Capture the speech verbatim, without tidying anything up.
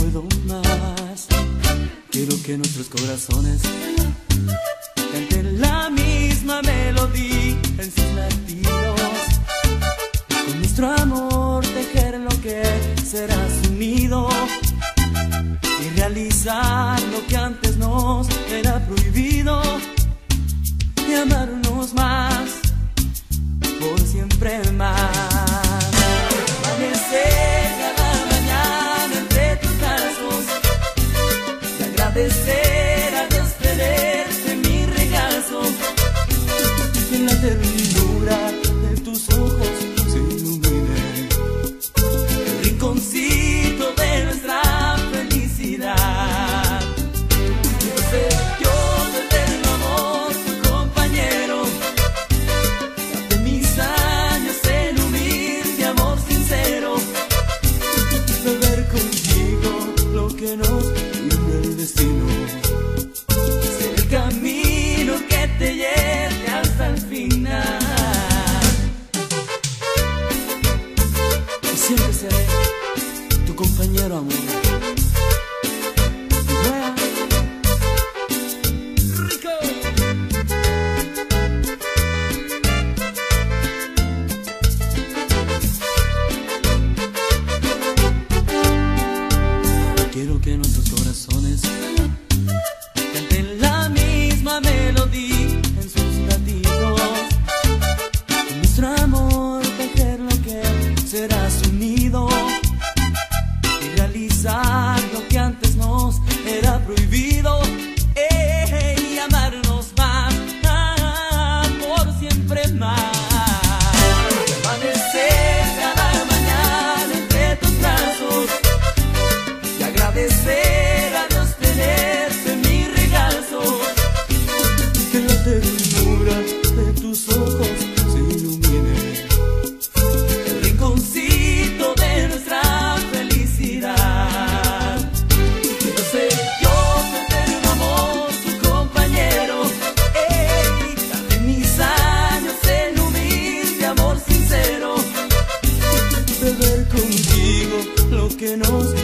puedo más. Quiero que nuestros corazones canten la misma melodía en sus latidos. Con nuestro amor tejer lo que será su nido y realizar lo que antes nos era prohibido, y amarnos más, por siempre más. Amanecer cada mañana entre tus brazos y agradecer a Dios tenerte en mi regazo, que en la ternura de tus ojos se ilumine el rinconcito de nuestra felicidad. Quiero ser yo tu eterno amor, tu compañero, de mis años en humilde amor sincero, beber contigo lo que nos une el destino, ser el camino que te lleve hasta el final. Y siempre seré tu compañero, amor. Quiero que nuestros corazones canten la misma melodía en sus latidos. Con nuestro amor tejer lo que será su nido y realizar lo que antes nos era prohibido, eh, y amarnos más, ah, por siempre más. Amanecer cada mañana entre tus brazos y agradecer a Dios tenerte en mi regazo, que en la ternura de tus ojos se ilumine el rinconcito de nuestra felicidad. Quiero ser yo tu eterno amor, tu compañero, ey, darte mis años en humilde amor sincero, beber contigo lo que nos